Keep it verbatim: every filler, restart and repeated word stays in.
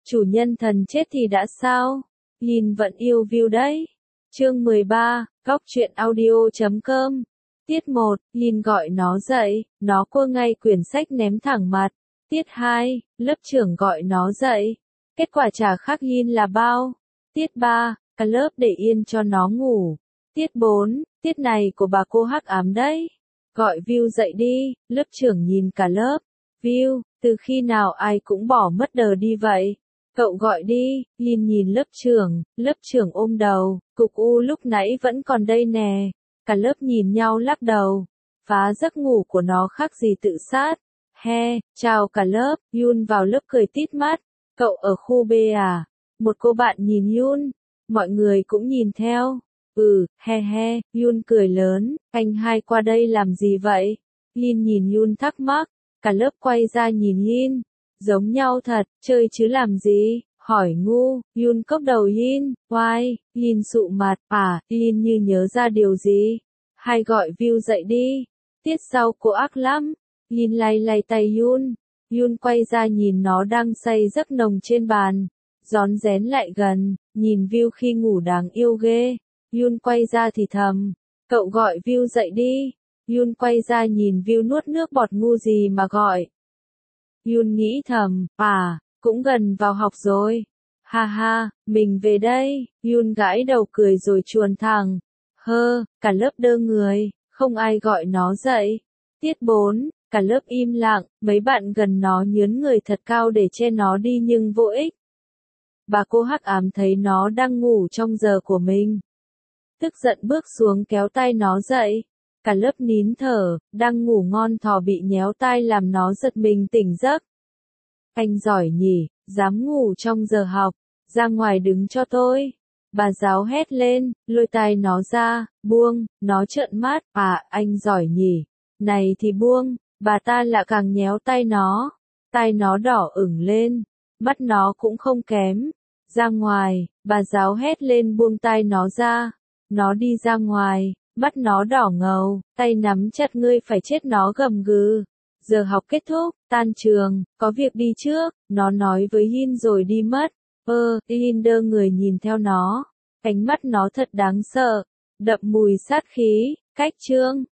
Chủ nhân thần chết thì đã sao? Lin vẫn yêu view đấy. Chương mười ba, góc truyện audio chấm com. Tiết một, Lin gọi nó dậy, nó cua ngay quyển sách ném thẳng mặt. Tiết hai, lớp trưởng gọi nó dậy. Kết quả chả khác Lin là bao. Tiết ba, cả lớp để yên cho nó ngủ. Tiết bốn, tiết này của bà cô hắc ám đấy. Gọi View dậy đi, lớp trưởng nhìn cả lớp. View, từ khi nào ai cũng bỏ mất đờ đi vậy? Cậu gọi đi, Lin nhìn lớp trưởng, lớp trưởng ôm đầu, cục u lúc nãy vẫn còn đây nè. Cả lớp nhìn nhau lắc đầu. Phá giấc ngủ của nó khác gì tự sát. He, chào cả lớp, Yun vào lớp cười tít mắt. Cậu ở khu B à? Một cô bạn nhìn Yun. Mọi người cũng nhìn theo. Ừ, he he, Yun cười lớn, anh hai qua đây làm gì vậy? Lin nhìn Yun thắc mắc, cả lớp quay ra nhìn Lin. Giống nhau thật, chơi chứ làm gì? Hỏi ngu, Yun cốc đầu Lin, why? Lin sụ mặt, à, Lin như nhớ ra điều gì? Hay gọi View dậy đi. Tiết sau cô ác lắm. Lin lay lay tay Yun. Yun quay ra nhìn nó đang say giấc nồng trên bàn. Rón rén lại gần, nhìn View khi ngủ đáng yêu ghê. Yun quay ra thì thầm, cậu gọi View dậy đi. Yun quay ra nhìn View nuốt nước bọt ngu gì mà gọi. Yun nghĩ thầm, à, cũng gần vào học rồi. Ha ha, mình về đây. Yun gãi đầu cười rồi chuồn thẳng. Hơ, cả lớp đơ người, không ai gọi nó dậy. Tiết bốn, cả lớp im lặng, mấy bạn gần nó nhướn người thật cao để che nó đi nhưng vô ích. Bà cô hắc ám thấy nó đang ngủ trong giờ của mình. Tức giận bước xuống kéo tay nó dậy. Cả lớp nín thở, đang ngủ ngon thò bị nhéo tai làm nó giật mình tỉnh giấc. Anh giỏi nhỉ, dám ngủ trong giờ học, ra ngoài đứng cho tôi. Bà giáo hét lên, lôi tai nó ra, buông, nó trợn mắt, à, anh giỏi nhỉ, này thì buông, bà ta lại càng nhéo tay nó, tai nó đỏ ửng lên, mắt nó cũng không kém. Ra ngoài, bà giáo hét lên buông tai nó ra, nó đi ra ngoài, mắt nó đỏ ngầu, tay nắm chặt ngươi phải chết nó gầm gừ. Giờ học kết thúc, tan trường, có việc đi trước, nó nói với Yin rồi đi mất. Ơ, Yin đơ người nhìn theo nó, ánh mắt nó thật đáng sợ, đậm mùi sát khí. Cách chương